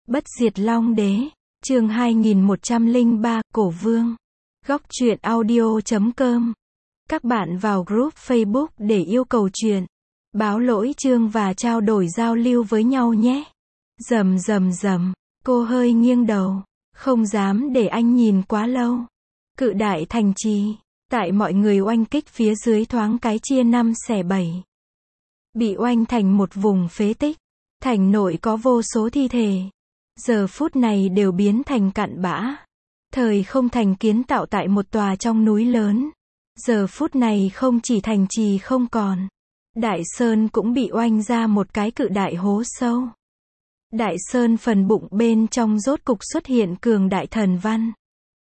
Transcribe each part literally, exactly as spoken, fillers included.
Bất diệt Long Đế, chương hai nghìn một trăm lẻ ba, Cổ Vương. Góc truyện audio chấm com. Các bạn vào group Facebook để yêu cầu truyện, báo lỗi chương và trao đổi giao lưu với nhau nhé. Rầm rầm rầm, cô hơi nghiêng đầu, không dám để anh nhìn quá lâu. Cự đại thành trì, tại mọi người oanh kích phía dưới thoáng cái chia năm xẻ bảy. Bị oanh thành một vùng phế tích, thành nội có vô số thi thể. Giờ phút này đều biến thành cặn bã. Thời không thành kiến tạo tại một tòa trong núi lớn. Giờ phút này không chỉ thành trì không còn. Đại Sơn cũng bị oanh ra một cái cự đại hố sâu. Đại Sơn phần bụng bên trong rốt cục xuất hiện cường đại thần văn.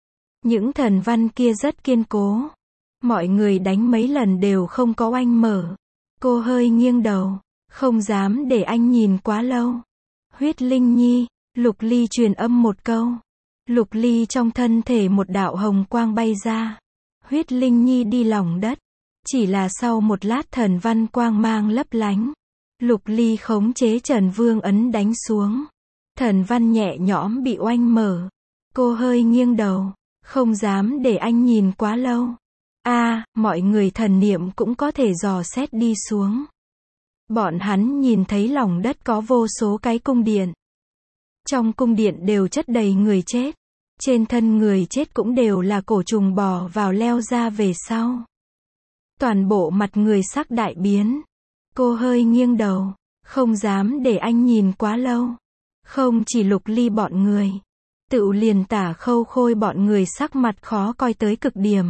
Những thần văn kia rất kiên cố. Mọi người đánh mấy lần đều không có oanh mở. Cô hơi nghiêng đầu, không dám để anh nhìn quá lâu. Huyết Linh Nhi, Lục Ly truyền âm một câu. Lục Ly trong thân thể một đạo hồng quang bay ra. Huyết Linh Nhi đi lòng đất. Chỉ là sau một lát thần văn quang mang lấp lánh. Lục Ly khống chế Trần Vương ấn đánh xuống. Thần văn nhẹ nhõm bị oanh mở. Cô hơi nghiêng đầu, không dám để anh nhìn quá lâu. A, à, mọi người thần niệm cũng có thể dò xét đi xuống. Bọn hắn nhìn thấy lòng đất có vô số cái cung điện. Trong cung điện đều chất đầy người chết. Trên thân người chết cũng đều là cổ trùng bò vào leo ra về sau. Toàn bộ mặt người sắc đại biến. Cô hơi nghiêng đầu, không dám để anh nhìn quá lâu. Không chỉ Lục Ly bọn người, Tựu liền Tả Khâu Khôi bọn người sắc mặt khó coi tới cực điểm.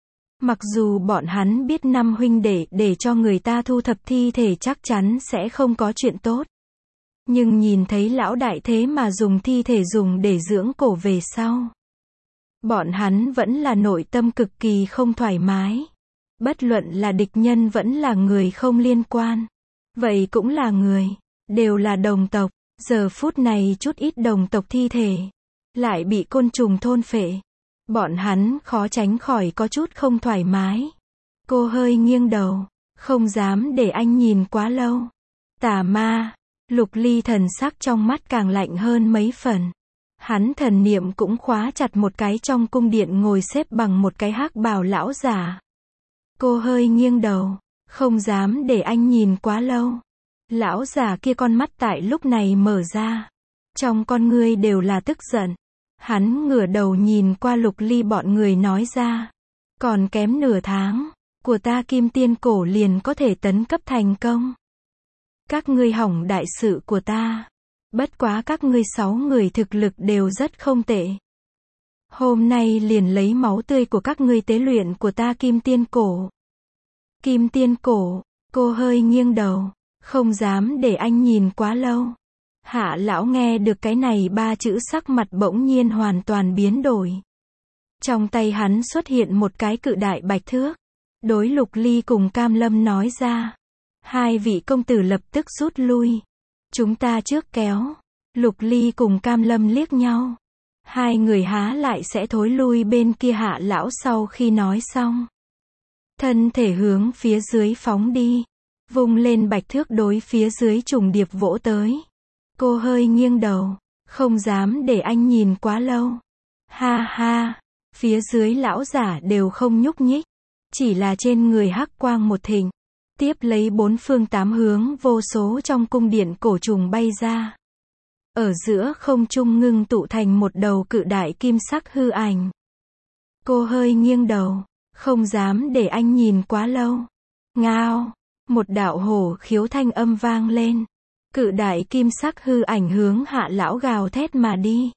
Mặc dù bọn hắn biết năm huynh đệ để cho người ta thu thập thi thể chắc chắn sẽ không có chuyện tốt. Nhưng nhìn thấy lão đại thế mà dùng thi thể dùng để dưỡng cổ về sau. Bọn hắn vẫn là nội tâm cực kỳ không thoải mái. Bất luận là địch nhân vẫn là người không liên quan. Vậy cũng là người, đều là đồng tộc. Giờ phút này chút ít đồng tộc thi thể lại bị côn trùng thôn phệ. Bọn hắn khó tránh khỏi có chút không thoải mái. Cô hơi nghiêng đầu, không dám để anh nhìn quá lâu. Tà ma, Lục Ly thần sắc trong mắt càng lạnh hơn mấy phần. Hắn thần niệm cũng khóa chặt một cái trong cung điện ngồi xếp bằng một cái hắc bào lão giả. Cô hơi nghiêng đầu, không dám để anh nhìn quá lâu. Lão giả kia con mắt tại lúc này mở ra. Trong con ngươi đều là tức giận. Hắn ngửa đầu nhìn qua Lục Ly bọn người nói ra. Còn kém nửa tháng, của ta Kim Tiên Cổ liền có thể tấn cấp thành công. Các ngươi hỏng đại sự của ta. Bất quá các ngươi sáu người thực lực đều rất không tệ. Hôm nay liền lấy máu tươi của các ngươi tế luyện của ta Kim Tiên Cổ. Kim Tiên Cổ, cô hơi nghiêng đầu, không dám để anh nhìn quá lâu. Hạ lão nghe được cái này ba chữ sắc mặt bỗng nhiên hoàn toàn biến đổi. Trong tay hắn xuất hiện một cái cự đại bạch thước. Đối Lục Ly cùng Cam Lâm nói ra. Hai vị công tử lập tức rút lui. Chúng ta trước kéo. Lục Ly cùng Cam Lâm liếc nhau. Hai người há lại sẽ thối lui bên kia. Hạ lão sau khi nói xong, thân thể hướng phía dưới phóng đi. Vung lên bạch thước đối phía dưới trùng điệp vỗ tới. Cô hơi nghiêng đầu, không dám để anh nhìn quá lâu. Ha ha, phía dưới lão giả đều không nhúc nhích. Chỉ là trên người hắc quang một thịnh. Tiếp lấy bốn phương tám hướng vô số trong cung điện cổ trùng bay ra. Ở giữa không trung ngưng tụ thành một đầu cự đại kim sắc hư ảnh. Cô hơi nghiêng đầu, không dám để anh nhìn quá lâu. Ngao, một đạo hổ khiếu thanh âm vang lên. Cự đại kim sắc hư ảnh hướng hạ lão gào thét mà đi.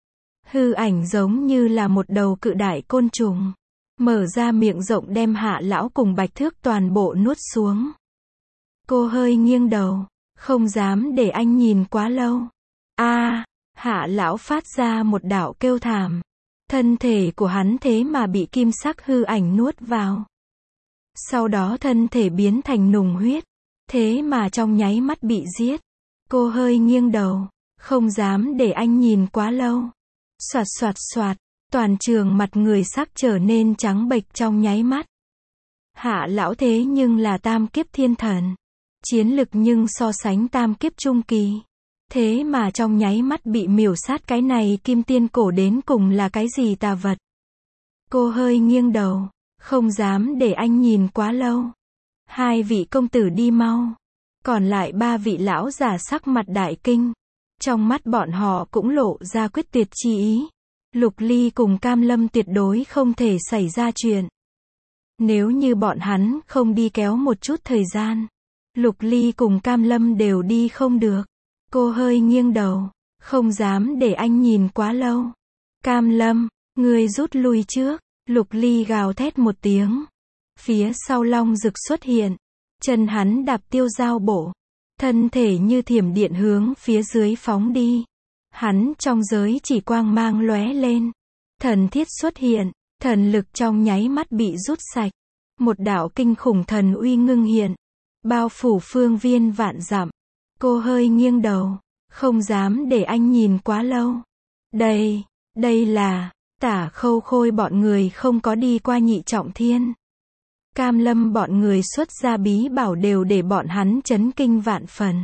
Hư ảnh giống như là một đầu cự đại côn trùng. Mở ra miệng rộng đem hạ lão cùng bạch thước toàn bộ nuốt xuống. Cô hơi nghiêng đầu, không dám để anh nhìn quá lâu. A, à, hạ lão phát ra một đạo kêu thảm. Thân thể của hắn thế mà bị kim sắc hư ảnh nuốt vào. Sau đó thân thể biến thành nùng huyết. Thế mà trong nháy mắt bị giết. Cô hơi nghiêng đầu, không dám để anh nhìn quá lâu. Soạt soạt soạt, toàn trường mặt người sắc trở nên trắng bệch trong nháy mắt. Hạ lão thế nhưng là tam kiếp thiên thần. Chiến lực nhưng so sánh tam kiếp trung kỳ. Thế mà trong nháy mắt bị miểu sát, cái này kim tiên cổ đến cùng là cái gì tà vật? Cô hơi nghiêng đầu, không dám để anh nhìn quá lâu. Hai vị công tử đi mau. Còn lại ba vị lão già sắc mặt đại kinh. Trong mắt bọn họ cũng lộ ra quyết tuyệt chi ý. Lục Ly cùng Cam Lâm tuyệt đối không thể xảy ra chuyện. Nếu như bọn hắn không đi kéo một chút thời gian, Lục Ly cùng Cam Lâm đều đi không được. Cô hơi nghiêng đầu, không dám để anh nhìn quá lâu. Cam Lâm, ngươi rút lui trước. Lục Ly gào thét một tiếng. Phía sau Long Dực xuất hiện. Chân hắn đạp tiêu giao bộ. Thân thể như thiểm điện hướng phía dưới phóng đi. Hắn trong giới chỉ quang mang lóe lên. Thần thiết xuất hiện. Thần lực trong nháy mắt bị rút sạch. Một đạo kinh khủng thần uy ngưng hiện. Bao phủ phương viên vạn dặm. Cô hơi nghiêng đầu. Không dám để anh nhìn quá lâu. Đây, đây là... Tả Khâu Khôi bọn người không có đi qua nhị trọng thiên. Cam Lâm bọn người xuất ra bí bảo đều để bọn hắn chấn kinh vạn phần.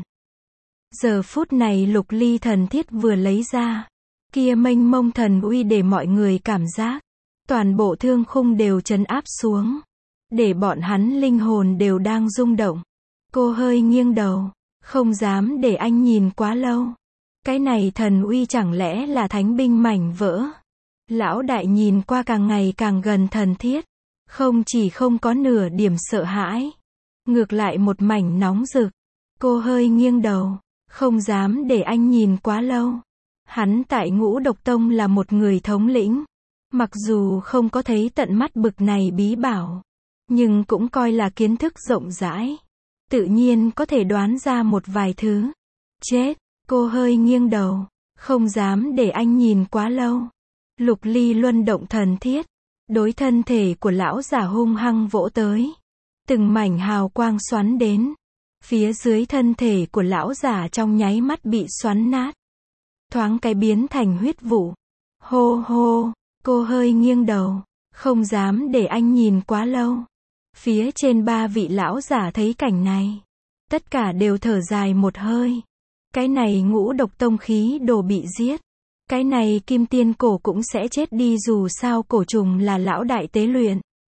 Giờ phút này Lục Ly thần thiết vừa lấy ra. Kia mênh mông thần uy để mọi người cảm giác. Toàn bộ thương khung đều trấn áp xuống. Để bọn hắn linh hồn đều đang rung động. Cô hơi nghiêng đầu. Không dám để anh nhìn quá lâu. Cái này thần uy chẳng lẽ là thánh binh mảnh vỡ? Lão đại nhìn qua càng ngày càng gần thần thiết. Không chỉ không có nửa điểm sợ hãi. Ngược lại một mảnh nóng rực. Cô hơi nghiêng đầu. Không dám để anh nhìn quá lâu. Hắn tại Ngũ Độc Tông là một người thống lĩnh. Mặc dù không có thấy tận mắt bực này bí bảo. Nhưng cũng coi là kiến thức rộng rãi. Tự nhiên có thể đoán ra một vài thứ. Chết, cô hơi nghiêng đầu. Không dám để anh nhìn quá lâu. Lục Ly luân động thần thiết. Đối thân thể của lão giả hung hăng vỗ tới. Từng mảnh hào quang xoắn đến. Phía dưới thân thể của lão giả trong nháy mắt bị xoắn nát. Thoáng cái biến thành huyết vụ. Hô hô, cô hơi nghiêng đầu. Không dám để anh nhìn quá lâu. Phía trên ba vị lão giả thấy cảnh này. Tất cả đều thở dài một hơi. Cái này Ngũ Độc Tông khí đồ bị giết. Cái này kim tiên cổ cũng sẽ chết đi, dù sao cổ trùng là lão đại tế luyện.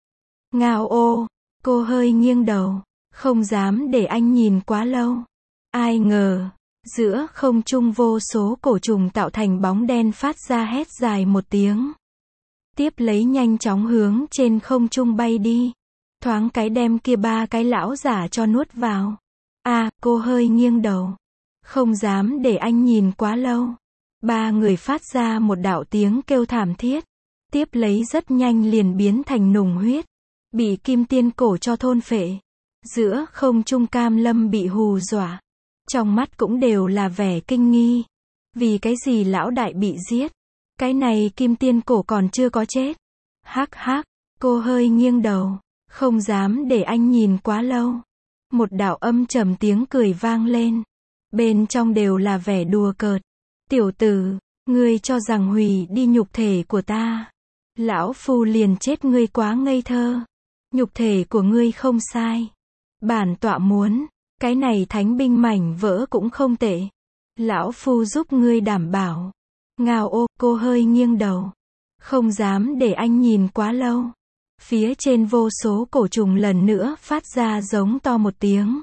Ngao ô, cô hơi nghiêng đầu. Không dám để anh nhìn quá lâu. Ai ngờ, giữa không trung vô số cổ trùng tạo thành bóng đen phát ra hét dài một tiếng. Tiếp lấy nhanh chóng hướng trên không trung bay đi. Thoáng cái đem kia ba cái lão giả cho nuốt vào. À, cô hơi nghiêng đầu. Không dám để anh nhìn quá lâu. Ba người phát ra một đạo tiếng kêu thảm thiết. Tiếp lấy rất nhanh liền biến thành nùng huyết. Bị kim tiên cổ cho thôn phệ. Giữa không trung Cam Lâm bị hù dọa. Trong mắt cũng đều là vẻ kinh nghi. Vì cái gì lão đại bị giết? Cái này kim tiên cổ còn chưa có chết. Hắc hắc, cô hơi nghiêng đầu. Không dám để anh nhìn quá lâu. Một đạo âm trầm tiếng cười vang lên. Bên trong đều là vẻ đùa cợt. Tiểu tử, ngươi cho rằng hủy đi nhục thể của ta. Lão phu liền chết, ngươi quá ngây thơ. Nhục thể của ngươi không sai. Bản tọa muốn, cái này thánh binh mảnh vỡ cũng không tệ. Lão phu giúp ngươi đảm bảo. Ngao ô, cô hơi nghiêng đầu. Không dám để anh nhìn quá lâu. Phía trên vô số cổ trùng lần nữa phát ra giống to một tiếng.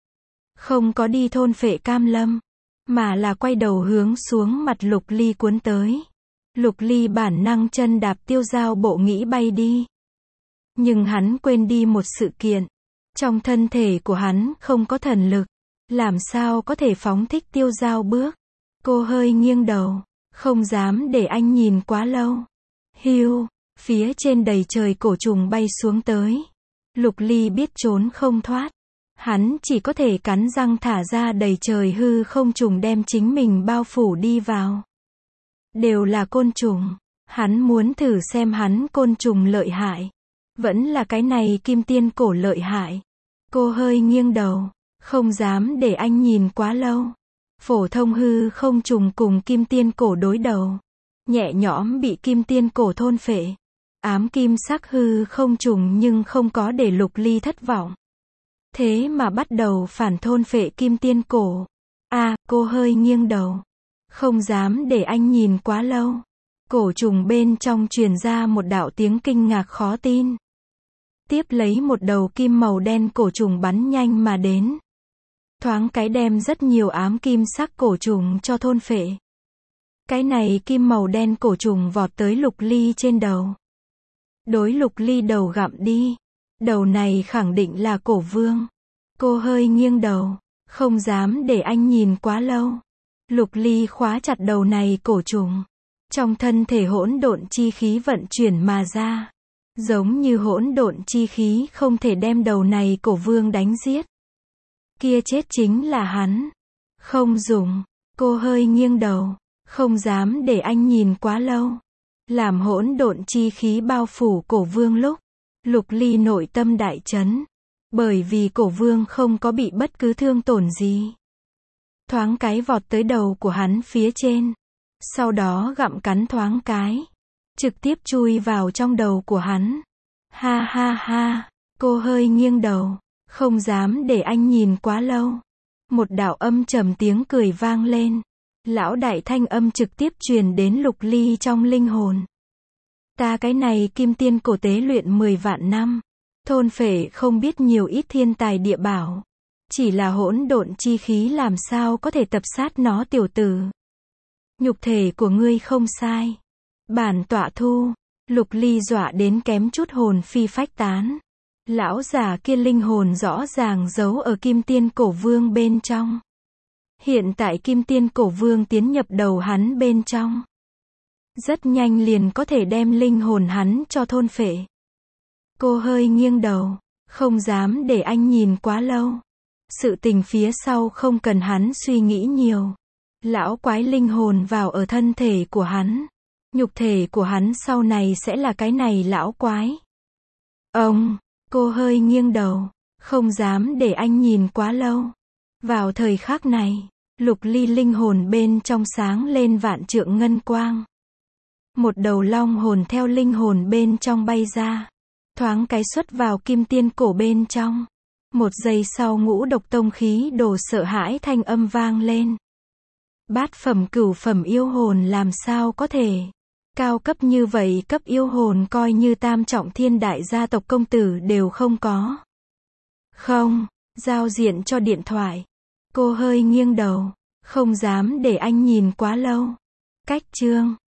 Không có đi thôn phệ Cam Lâm, mà là quay đầu hướng xuống mặt Lục Ly cuốn tới. Lục Ly bản năng chân đạp tiêu giao bộ nghĩ bay đi. Nhưng hắn quên đi một sự kiện. Trong thân thể của hắn không có thần lực. Làm sao có thể phóng thích tiêu giao bước. Cô hơi nghiêng đầu. Không dám để anh nhìn quá lâu. Hiu, phía trên đầy trời cổ trùng bay xuống tới. Lục Ly biết trốn không thoát. Hắn chỉ có thể cắn răng thả ra đầy trời hư không trùng đem chính mình bao phủ đi vào. Đều là côn trùng. Hắn muốn thử xem hắn côn trùng lợi hại. Vẫn là cái này kim tiên cổ lợi hại. Cô hơi nghiêng đầu. Không dám để anh nhìn quá lâu. Phổ thông hư không trùng cùng kim tiên cổ đối đầu. Nhẹ nhõm bị kim tiên cổ thôn phệ. Ám kim sắc hư không trùng nhưng không có để Lục Ly thất vọng. Thế mà bắt đầu phản thôn phệ kim tiên cổ. À, cô hơi nghiêng đầu. Không dám để anh nhìn quá lâu. Cổ trùng bên trong truyền ra một đạo tiếng kinh ngạc khó tin. Tiếp lấy một đầu kim màu đen cổ trùng bắn nhanh mà đến. Thoáng cái đem rất nhiều ám kim sắc cổ trùng cho thôn phệ. Cái này kim màu đen cổ trùng vọt tới Lục Ly trên đầu. Đối Lục Ly đầu gặm đi. Đầu này khẳng định là cổ vương. Cô hơi nghiêng đầu. Không dám để anh nhìn quá lâu. Lục Ly khóa chặt đầu này cổ trùng. Trong thân thể hỗn độn chi khí vận chuyển mà ra. Giống như hỗn độn chi khí không thể đem đầu này cổ vương đánh giết. Kia chết chính là hắn. Không dùng. Cô hơi nghiêng đầu. Không dám để anh nhìn quá lâu. Làm hỗn độn chi khí bao phủ cổ vương lúc. Lục Ly nội tâm đại chấn. Bởi vì cổ vương không có bị bất cứ thương tổn gì. Thoáng cái vọt tới đầu của hắn phía trên. Sau đó gặm cắn thoáng cái. Trực tiếp chui vào trong đầu của hắn. Ha ha ha. Cô hơi nghiêng đầu. Không dám để anh nhìn quá lâu. Một đạo âm trầm tiếng cười vang lên. Lão đại thanh âm trực tiếp truyền đến Lục Ly trong linh hồn. Ta cái này kim tiên cổ tế luyện mười vạn năm. Thôn phệ không biết nhiều ít thiên tài địa bảo. Chỉ là hỗn độn chi khí làm sao có thể tập sát nó tiểu tử. Nhục thể của ngươi không sai. Bản tọa thu. Lục Ly dọa đến kém chút hồn phi phách tán. Lão già kia linh hồn rõ ràng giấu ở kim tiên cổ vương bên trong. Hiện tại kim tiên cổ vương tiến nhập đầu hắn bên trong. Rất nhanh liền có thể đem linh hồn hắn cho thôn phệ. Cô hơi nghiêng đầu. Không dám để anh nhìn quá lâu. Sự tình phía sau không cần hắn suy nghĩ nhiều. Lão quái linh hồn vào ở thân thể của hắn. Nhục thể của hắn sau này sẽ là cái này lão quái. Ông, cô hơi nghiêng đầu. Không dám để anh nhìn quá lâu. Vào thời khắc này, Lục Ly linh hồn bên trong sáng lên vạn trượng ngân quang. Một đầu long hồn theo linh hồn bên trong bay ra. Thoáng cái xuất vào kim tiên cổ bên trong. Một giây sau ngũ độc tông khí đồ sợ hãi thanh âm vang lên. Bát phẩm cửu phẩm yêu hồn làm sao có thể. Cao cấp như vậy cấp yêu hồn coi như tam trọng thiên đại gia tộc công tử đều không có. Không, giao diện cho điện thoại. Cô hơi nghiêng đầu. Không dám để anh nhìn quá lâu. Cách chương